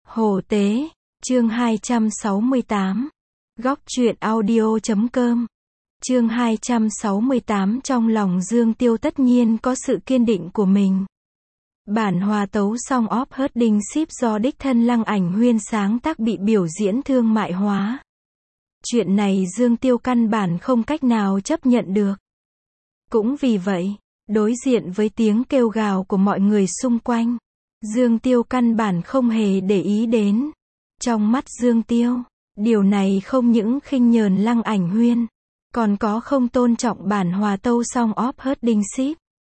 Hồ Tế, chương 268. Góc truyện audio.com. Chương 268. Trong lòng Dương Tiêu tất nhiên có sự kiên định của mình. Bản hòa tấu song of Herding Ship do đích thân Lăng Ảnh Huyên sáng tác bị biểu diễn thương mại hóa. Chuyện này Dương Tiêu căn bản không cách nào chấp nhận được. Cũng vì vậy, đối diện với tiếng kêu gào của mọi người xung quanh, Dương Tiêu căn bản không hề để ý đến. Trong mắt Dương Tiêu, điều này không những khinh nhờn Lăng Ảnh Huyên, còn có không tôn trọng bản hòa tấu song of Herding Ship.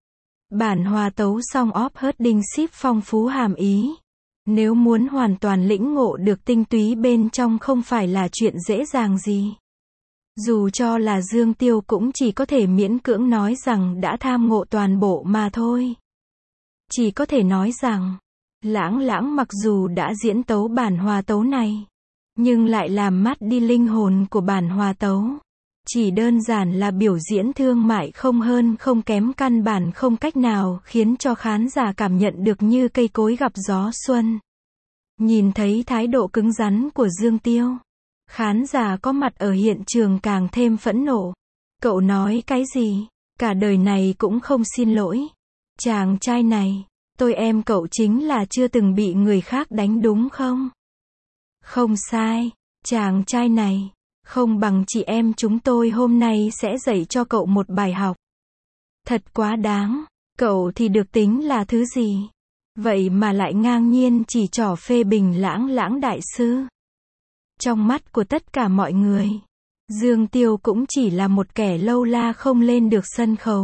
Bản hòa tấu song of Herding Ship phong phú hàm ý. Nếu muốn hoàn toàn lĩnh ngộ được tinh túy bên trong không phải là chuyện dễ dàng gì. Dù cho là Dương Tiêu cũng chỉ có thể miễn cưỡng nói rằng đã tham ngộ toàn bộ mà thôi. Chỉ có thể nói rằng, Lãng mặc dù đã diễn tấu bản hòa tấu này, nhưng lại làm mất đi linh hồn của bản hòa tấu. Chỉ đơn giản là biểu diễn thương mại không hơn không kém, căn bản không cách nào khiến cho khán giả cảm nhận được như cây cối gặp gió xuân. Nhìn thấy thái độ cứng rắn của Dương Tiêu, khán giả có mặt ở hiện trường càng thêm phẫn nộ. Cậu nói cái gì? Cả đời này cũng không xin lỗi. Chàng trai này, tôi em cậu chính là chưa từng bị người khác đánh đúng không? Không sai, chàng trai này, không bằng chị em chúng tôi hôm nay sẽ dạy cho cậu một bài học. Thật quá đáng, cậu thì được tính là thứ gì? Vậy mà lại ngang nhiên chỉ trỏ phê bình Lãng đại sư. Trong mắt của tất cả mọi người, Dương Tiêu cũng chỉ là một kẻ lâu la không lên được sân khấu.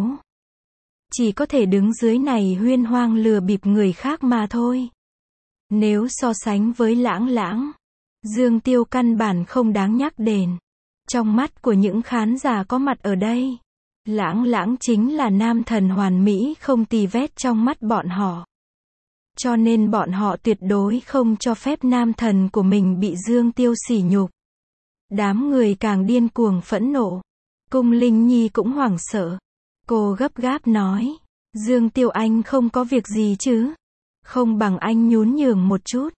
Chỉ có thể đứng dưới này huyên hoang lừa bịp người khác mà thôi. Nếu so sánh với Lãng, Dương Tiêu căn bản không đáng nhắc đến. Trong mắt của những khán giả có mặt ở đây, Lãng chính là nam thần hoàn mỹ không tì vết trong mắt bọn họ. Cho nên bọn họ tuyệt đối không cho phép nam thần của mình bị Dương Tiêu sỉ nhục. Đám người càng điên cuồng phẫn nộ. Cung Linh Nhi cũng hoảng sợ. Cô gấp gáp nói, Dương Tiêu anh không có việc gì chứ? Không bằng anh nhún nhường một chút.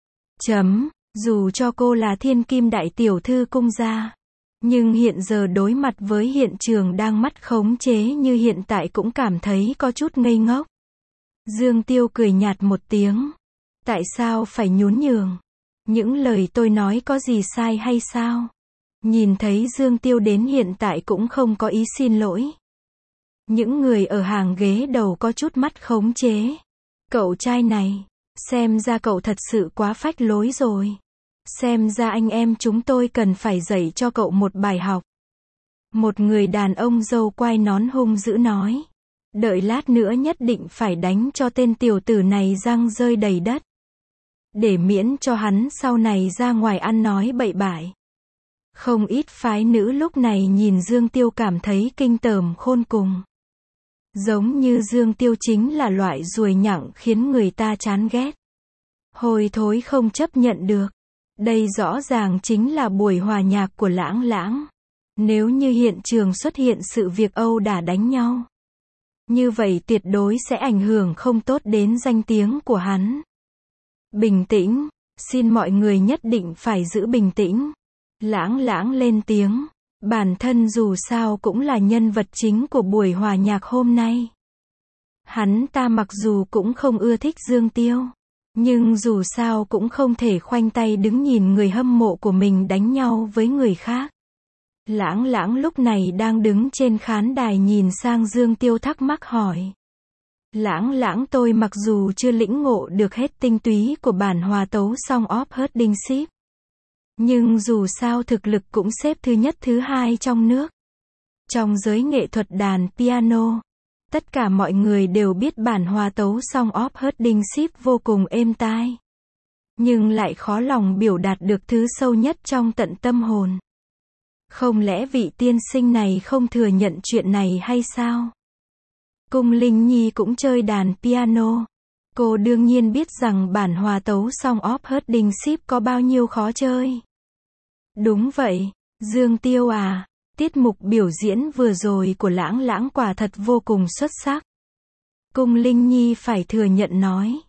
Dù cho cô là thiên kim đại tiểu thư cung gia, nhưng hiện giờ đối mặt với hiện trường đang mất khống chế như hiện tại cũng cảm thấy có chút ngây ngốc. Dương Tiêu cười nhạt một tiếng. Tại sao phải nhún nhường? Những lời tôi nói có gì sai hay sao? Nhìn thấy Dương Tiêu đến hiện tại cũng không có ý xin lỗi. Những người ở hàng ghế đầu có chút mất khống chế. Cậu trai này, xem ra cậu thật sự quá phách lối rồi. Xem ra anh em chúng tôi cần phải dạy cho cậu một bài học. Một người đàn ông râu quai nón hung dữ nói. Đợi lát nữa nhất định phải đánh cho tên tiểu tử này răng rơi đầy đất. Để miễn cho hắn sau này ra ngoài ăn nói bậy bại. Không ít phái nữ lúc này nhìn Dương Tiêu cảm thấy kinh tởm khôn cùng. Giống như Dương Tiêu chính là loại ruồi nhặng khiến người ta chán ghét. Hôi thối không chấp nhận được. Đây rõ ràng chính là buổi hòa nhạc của Lãng. Nếu như hiện trường xuất hiện sự việc âu đả đánh nhau, như vậy tuyệt đối sẽ ảnh hưởng không tốt đến danh tiếng của hắn. Bình tĩnh, xin mọi người nhất định phải giữ bình tĩnh. Lãng lên tiếng, bản thân dù sao cũng là nhân vật chính của buổi hòa nhạc hôm nay. Hắn ta mặc dù cũng không ưa thích Dương Tiêu, nhưng dù sao cũng không thể khoanh tay đứng nhìn người hâm mộ của mình đánh nhau với người khác. Lãng lúc này đang đứng trên khán đài nhìn sang Dương Tiêu thắc mắc hỏi. Lãng tôi mặc dù chưa lĩnh ngộ được hết tinh túy của bản hòa tấu song of Herding Ship, nhưng dù sao thực lực cũng xếp thứ nhất thứ hai trong nước. Trong giới nghệ thuật đàn piano, tất cả mọi người đều biết bản hòa tấu song of Herding Ship vô cùng êm tai. Nhưng lại khó lòng biểu đạt được thứ sâu nhất trong tận tâm hồn. Không lẽ vị tiên sinh này không thừa nhận chuyện này hay sao? Cung Linh Nhi cũng chơi đàn piano. Cô đương nhiên biết rằng bản hòa tấu song of Herding Ship có bao nhiêu khó chơi. Đúng vậy, Dương Tiêu à, tiết mục biểu diễn vừa rồi của Lãng quả thật vô cùng xuất sắc. Cung Linh Nhi phải thừa nhận nói.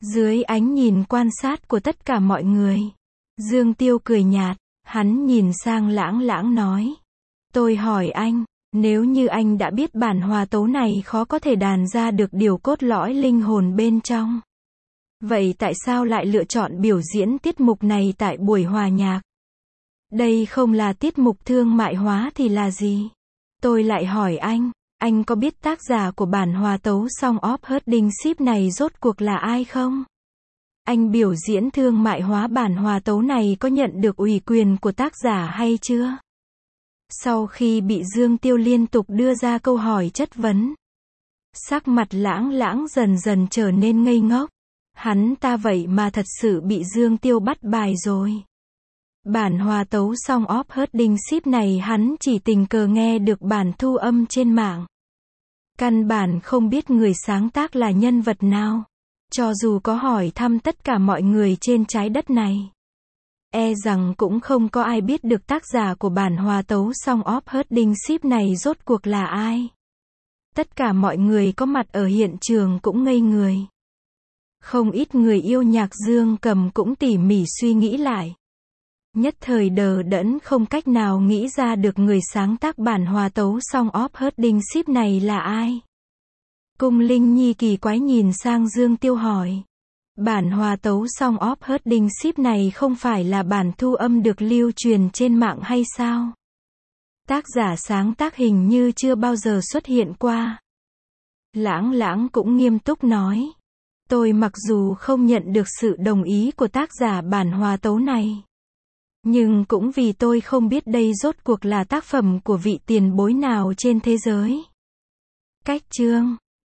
Dưới ánh nhìn quan sát của tất cả mọi người, Dương Tiêu cười nhạt, hắn nhìn sang Lãng Lãng nói. Tôi hỏi anh, nếu như anh đã biết bản hòa tấu này khó có thể đàn ra được điều cốt lõi linh hồn bên trong, vậy tại sao lại lựa chọn biểu diễn tiết mục này tại buổi hòa nhạc? Đây không là tiết mục thương mại hóa thì là gì? Tôi lại hỏi anh có biết tác giả của bản hòa tấu Song of Hardingship này rốt cuộc là ai không? Anh biểu diễn thương mại hóa bản hòa tấu này có nhận được ủy quyền của tác giả hay chưa? Sau khi bị Dương Tiêu liên tục đưa ra câu hỏi chất vấn, sắc mặt Lãng Lãng dần dần trở nên ngây ngốc. Hắn ta vậy mà thật sự bị Dương Tiêu bắt bài rồi. Bản hòa tấu Song of Hardingship này hắn chỉ tình cờ nghe được bản thu âm trên mạng. Căn bản không biết người sáng tác là nhân vật nào. Cho dù có hỏi thăm tất cả mọi người trên trái đất này, e rằng cũng không có ai biết được tác giả của bản hòa tấu Song of Hardingship này rốt cuộc là ai. Tất cả mọi người có mặt ở hiện trường cũng ngây người. Không ít người yêu nhạc Dương Cầm cũng tỉ mỉ suy nghĩ lại. Nhất thời đờ đẫn không cách nào nghĩ ra được người sáng tác bản hòa tấu Song of Hardingship này là ai. Cung Linh Nhi kỳ quái nhìn sang Dương Tiêu hỏi. Bản hòa tấu Song of Hardingship này không phải là bản thu âm được lưu truyền trên mạng hay sao? Tác giả sáng tác hình như chưa bao giờ xuất hiện qua. Lãng Lãng cũng nghiêm túc nói. Tôi mặc dù không nhận được sự đồng ý của tác giả bản hòa tấu này, nhưng cũng vì tôi không biết đây rốt cuộc là tác phẩm của vị tiền bối nào trên thế giới. Cách chương